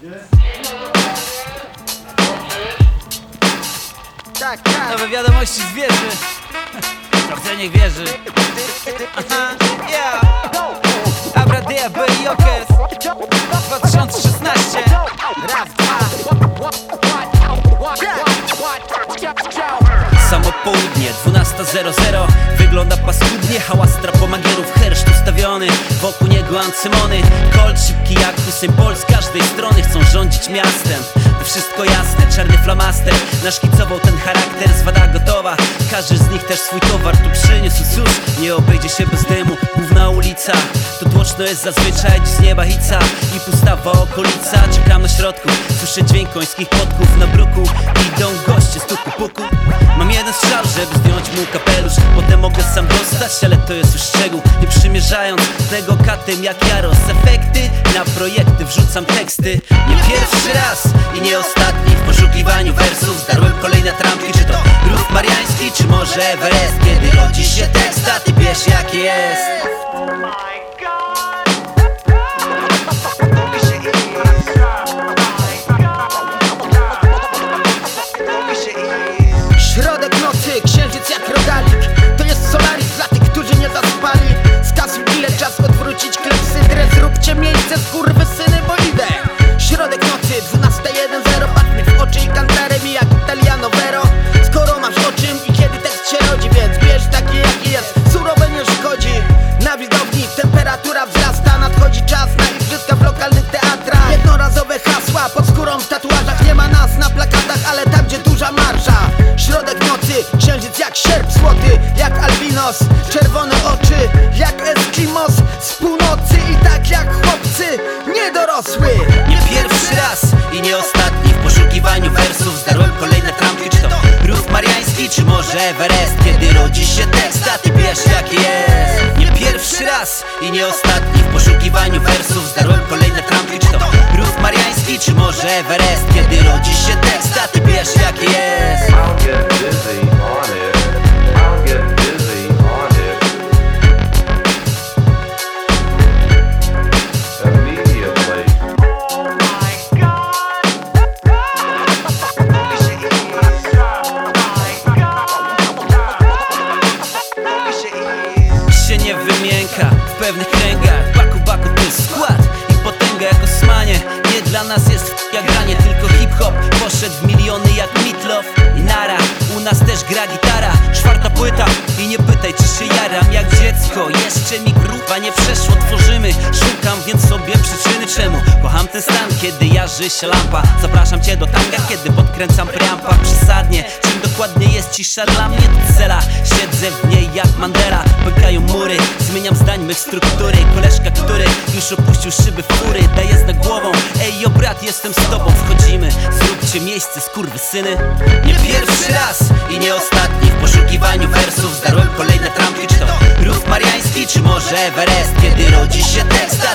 Tak, nowe wiadomości z wieży. Dobrze, niech wierzy. Aha, yeah. Abradia, Bejokes 2016. Raz, dwa. Samo południe, 12:00. Wygląda paskudnie, hałas trapomagierów, herszt ustawiony, wokół niego ancymony. Colt szybki jak Hussein Bolt, z każdej strony chcą rządzić miastem. To wszystko jasne, czarny flamaster naszkicował ten charakter, zwada gotowa. Każdy z nich też swój towar tu przyniósł, cóż, nie obejdzie się bez dymu. Główna ulica, tu tłoczno jest zazwyczaj, dziś z nieba hica i pustawa okolica. Czekam na środku, słyszę dźwięk końskich podków na bruku. Idą goście z tuku puku. Mam jeden strzał, żeby zdjąć mu kapelusz, potem mogę sam dostać, ale to jest już szczegół. Nie przymierzając tego katem jak Jaros. Efekty na projekty, wrzucam teksty. Nie pierwszy raz i nie ostatni w poszukiwaniu wersów. Zdarłem kolejne trampki, czy to Rów Mariański, czy może Everest. Kiedy rodzi się tekst, a ty wiesz jak jest. Środek nocy, księżyc jak rogalik. To jest Solaris dla tych, którzy nie zaspali. Skasuj ile czas odwrócić klepsydrę. Zróbcie miejsce, skurwysyny, bo idę. Środek nocy, 12:01. Patrz mi w oczy i kantarę mi jak Italiano Vero. Skoro masz o czym i kiedy tekst się rodzi, więc bierz taki jaki jest, surowe nie szkodzi. Na widowni temperatura wzrasta. Nadchodzi czas na igrzyska w lokalnych teatrach. Jednorazowe hasła pod skórą w tatuażach. Nie ma nas na plakatach, ale tam gdzie duża marża. Środek nocy, księżyc jak sierp złoty, jak albinos. Czerwone oczy, jak Eskimos z północy. I tak jak chłopcy, niedorosły. Nie pierwszy raz i nie ostatni w poszukiwaniu wersów. Zdarłem kolejne trampki, czy to Rów Mariański, czy może Everest. Kiedy rodzi się tekst, a ty wiesz jaki jest. Nie pierwszy raz i nie ostatni w poszukiwaniu wersów. Zdarłem kolejne trampki, czy to Rów Mariański, czy może Everest. Kiedy rodzi się tekst, a ty wiesz jaki jest. I'll get busy on it. I'll get busy on it. Immediately. Się nie wymięka w pewnych kręgach. Baku to jest skład i potęga jak Osmanie. Nie dla nas jest jak granie, tylko hip-hop poszedł w miliony jak Meatloaf i Nara. U nas też gra gitara, 4. płyta i nie pytaj czy się jaram jak dziecko. Jeszcze mi grupa nie przeszło, tworzymy. Szukam więc sobie przyczyny czemu kocham ten stan, kiedy jarzy się lampa. Zapraszam cię do tanga, kiedy podkręcam preampa przesadnie. Czym dokładnie jest cisza dla mnie to cela. Siedzę w niej jak Mandela. Pękają mury, zmieniam zdań mych struktury. Koleżka, który już opuścił szyby fury, daje znak głową, ej jo brat, jestem z tobą. Wchodzimy, zróbcie miejsce, skurwysyny. Nie pierwszy raz i nie ostatni w poszukiwaniu wersów. Zdarłem kolejne trampki, czy to Rów Mariański, czy może Everest. Kiedy rodzi się tekst,